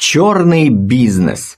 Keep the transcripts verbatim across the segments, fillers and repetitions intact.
Черный бизнес.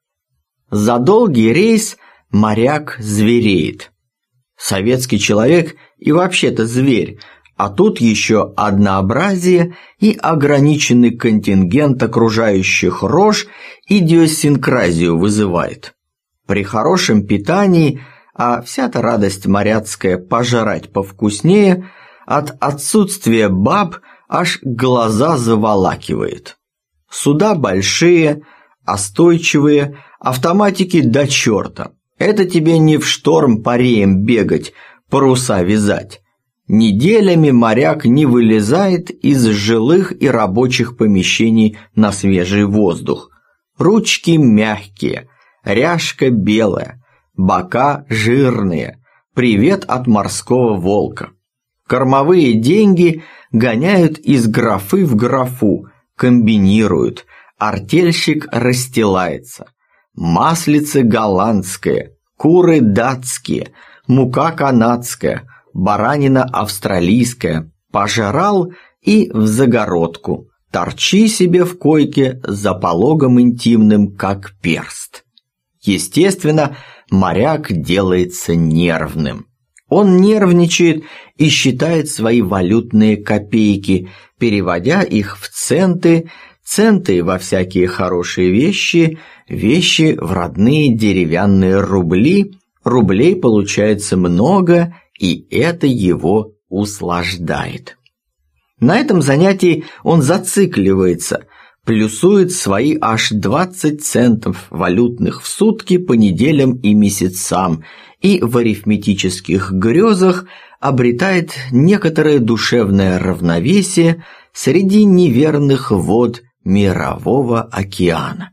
За долгий рейс моряк звереет. Советский человек и вообще-то зверь, а тут еще однообразие и ограниченный контингент окружающих рож идиосинкразию вызывает. При хорошем питании, а вся-то радость моряцкая пожрать повкуснее, от отсутствия баб аж глаза заволакивает. Суда большие, остойчивые, автоматики до черта. Это тебе не в шторм по реям бегать, паруса вязать. Неделями моряк не вылезает из жилых и рабочих помещений на свежий воздух. Ручки мягкие, ряжка белая, бока жирные. Привет от морского волка. Кормовые деньги гоняют из графы в графу, комбинируют, артельщик расстилается. Маслице голландское, куры датские, мука канадская, баранина австралийская. Пожрал и в загородку. Торчи себе в койке за пологом интимным, как перст. Естественно, моряк делается нервным. Он нервничает и считает свои валютные копейки, переводя их в центы, центы во всякие хорошие вещи, вещи в родные деревянные рубли. Рублей получается много, и это его услаждает. На этом занятии он зацикливается, плюсует свои аж двадцать центов валютных в сутки по неделям и месяцам, и в арифметических грезах обретает некоторое душевное равновесие среди неверных вод мирового океана.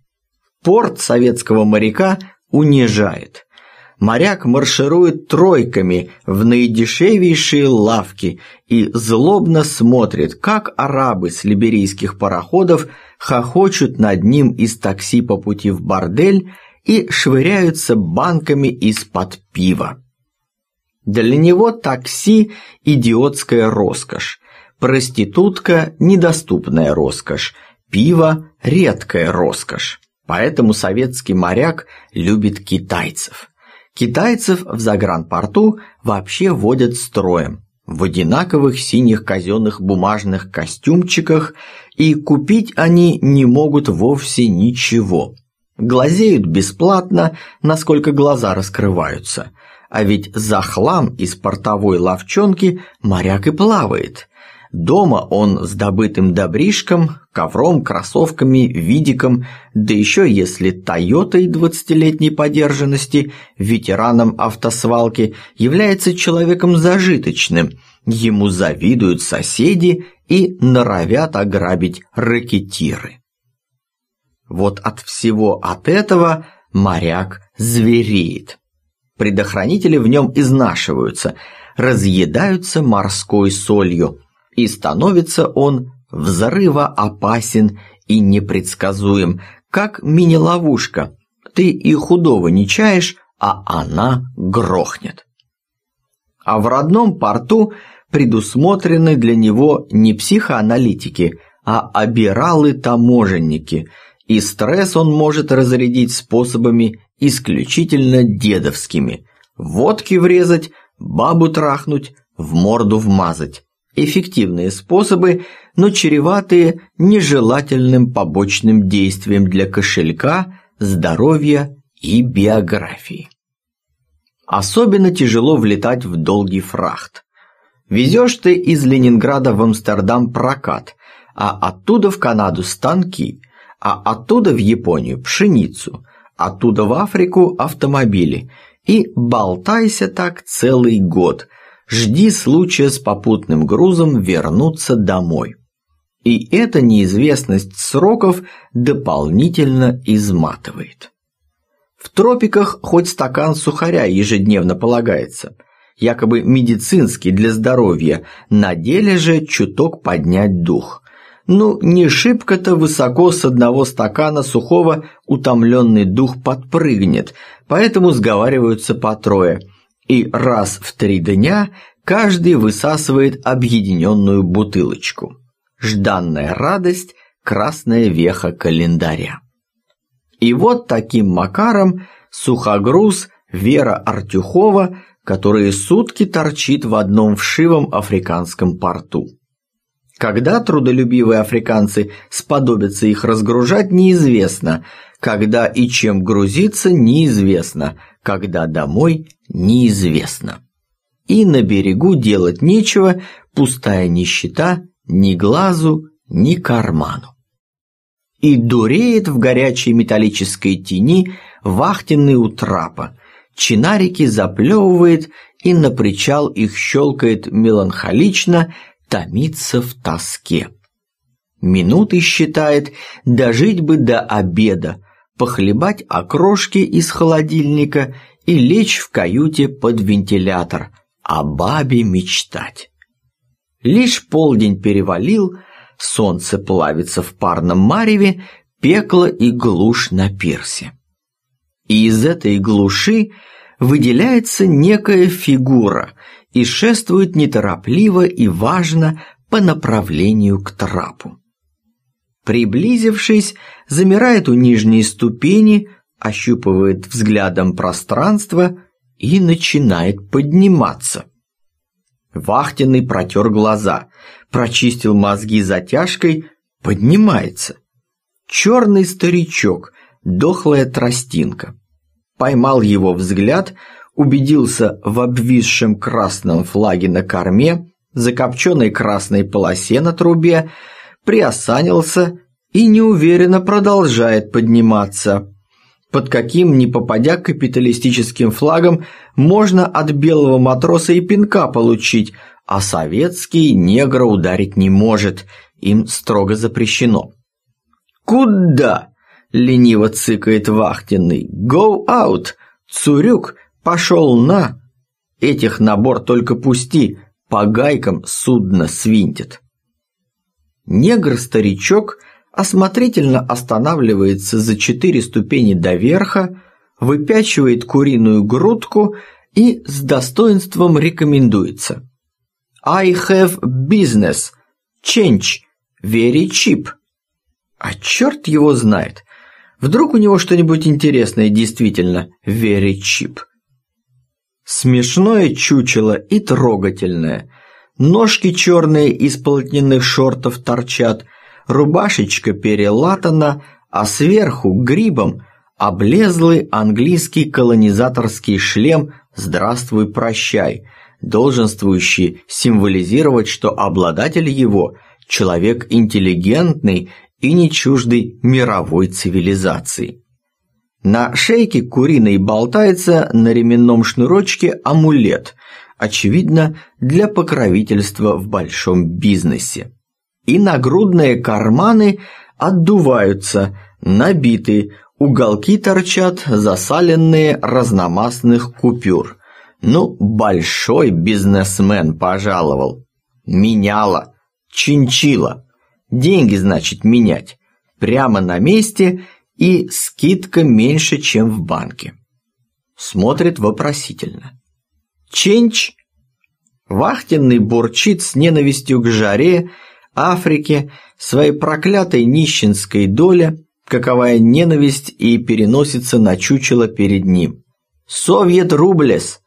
Порт советского моряка унижает. Моряк марширует тройками в наидешевейшие лавки и злобно смотрит, как арабы с либерийских пароходов хохочут над ним из такси по пути в бордель и швыряются банками из-под пива. Для него такси – идиотская роскошь, проститутка – недоступная роскошь, пиво – редкая роскошь. Поэтому советский моряк любит китайцев. Китайцев в загранпорту вообще водят строем, в одинаковых синих казенных бумажных костюмчиках, и купить они не могут вовсе ничего. Глазеют бесплатно, насколько глаза раскрываются, а ведь за хлам из портовой лавчонки моряк и плавает. Дома он с добытым добришком, ковром, кроссовками, видиком, да еще если Тойотой двадцатилетней подержанности, ветераном автосвалки, является человеком зажиточным, ему завидуют соседи и норовят ограбить рэкетиры. Вот от всего от этого моряк звереет. Предохранители в нем изнашиваются, разъедаются морской солью, и становится он взрывоопасен и непредсказуем, как мини-ловушка. Ты и худого не чаешь, а она грохнет. А в родном порту предусмотрены для него не психоаналитики, а обиралы-таможенники, и стресс он может разрядить способами исключительно дедовскими. Водки врезать, бабу трахнуть, в морду вмазать. Эффективные способы, но чреватые нежелательным побочным действием для кошелька, здоровья и биографии. Особенно тяжело влетать в долгий фрахт. Везешь ты из Ленинграда в Амстердам прокат, а оттуда в Канаду станки, а оттуда в Японию пшеницу, оттуда в Африку автомобили, и болтайся так целый год. Жди случая с попутным грузом вернуться домой. И эта неизвестность сроков дополнительно изматывает. В тропиках хоть стакан сухаря ежедневно полагается, якобы медицинский для здоровья, на деле же чуток поднять дух. Ну, не шибко-то высоко с одного стакана сухого утомленный дух подпрыгнет, поэтому сговариваются по трое. И раз в три дня каждый высасывает объединенную бутылочку. Жданная радость красная веха календаря. И вот таким макаром сухогруз Вера Артюхова, который сутки торчит в одном вшивом африканском порту. Когда трудолюбивые африканцы сподобятся их разгружать, неизвестно, когда и чем грузиться, неизвестно, когда домой, неизвестно. И на берегу делать нечего, пустая нищета, ни глазу, ни карману. И дуреет в горячей металлической тени вахтенный у трапа, чинарики заплевывает и на причал их щелкает меланхолично, томится в тоске. Минуты считает, дожить бы до обеда, похлебать окрошки из холодильника и лечь в каюте под вентилятор, о бабе мечтать. Лишь полдень перевалил, солнце плавится в парном мареве, пекло и глушь на пирсе. И из этой глуши выделяется некая фигура и шествует неторопливо и важно по направлению к трапу. Приблизившись, замирает у нижней ступени, ощупывает взглядом пространство и начинает подниматься. Вахтенный протер глаза, прочистил мозги затяжкой, поднимается. Черный старичок, дохлая тростинка. Поймал его взгляд, убедился в обвисшем красном флаге на корме, закопченной красной полосе на трубе, приосанился и неуверенно продолжает подниматься. Под каким ни попадя капиталистическим флагом можно от белого матроса и пинка получить, а советский негра ударить не может, им строго запрещено. «Куда?» — лениво цыкает вахтенный. «Go out! Цурюк, пошел на!» Этих на борт только пусти, по гайкам судно свинтит. Негр-старичок осмотрительно останавливается за четыре ступени до верха, выпячивает куриную грудку и с достоинством рекомендуется. «I have business. Change. Very cheap». А черт его знает. Вдруг у него что-нибудь интересное действительно very cheap. Смешное чучело и трогательное. Ножки черные из полотняных шортов торчат, рубашечка перелатана, а сверху грибом облезлый английский колонизаторский шлем «Здравствуй, прощай», долженствующий символизировать, что обладатель его – человек интеллигентный и не чуждый мировой цивилизации. На шейке куриной болтается на ременном шнурочке амулет, очевидно, для покровительства в большом бизнесе. И нагрудные карманы отдуваются, набиты, уголки торчат, засаленные разномастных купюр. Ну, большой бизнесмен пожаловал. Меняла, чинчила. Деньги, значит, менять. Прямо на месте и скидка меньше, чем в банке. Смотрит вопросительно. Ченч? Вахтенный бурчит с ненавистью к жаре, Африке, своей проклятой нищенской доле, каковая ненависть и переносится на чучело перед ним. «Совет рублес!»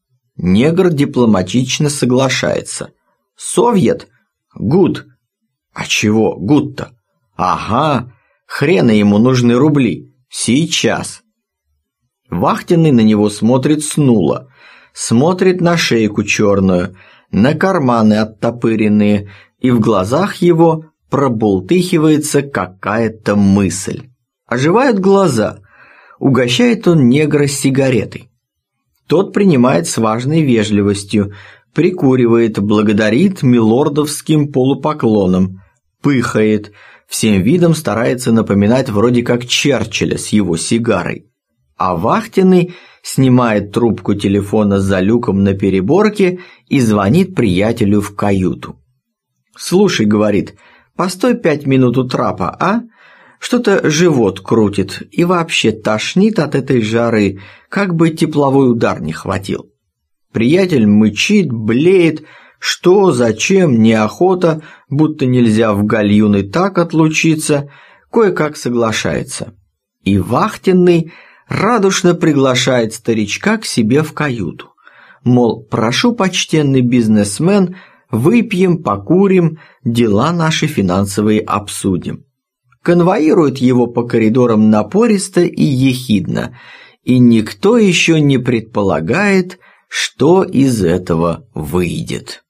Негр дипломатично соглашается. «Совет? Гуд!» «А чего гуд-то?» «Ага, хрена ему нужны рубли. Сейчас!» Вахтенный на него смотрит снуло, смотрит на шейку черную, на карманы оттопыренные, и в глазах его пробултыхивается какая-то мысль. Оживают глаза, угощает он негра сигаретой. Тот принимает с важной вежливостью, прикуривает, благодарит милордовским полупоклоном, пыхает, всем видом старается напоминать вроде как Черчилля с его сигарой. А вахтенный снимает трубку телефона за люком на переборке и звонит приятелю в каюту. «Слушай, — говорит, — постой пять минут у трапа, а? Что-то живот крутит и вообще тошнит от этой жары, как бы тепловой удар не хватил». Приятель мычит, блеет, Что, зачем, неохота, будто нельзя в гальюн и так отлучиться, кое-как соглашается. И вахтенный радушно приглашает старичка к себе в каюту. Мол, прошу, почтенный бизнесмен, выпьем, покурим, дела наши финансовые обсудим. Конвоирует его по коридорам напористо и ехидно, и никто еще не предполагает, что из этого выйдет.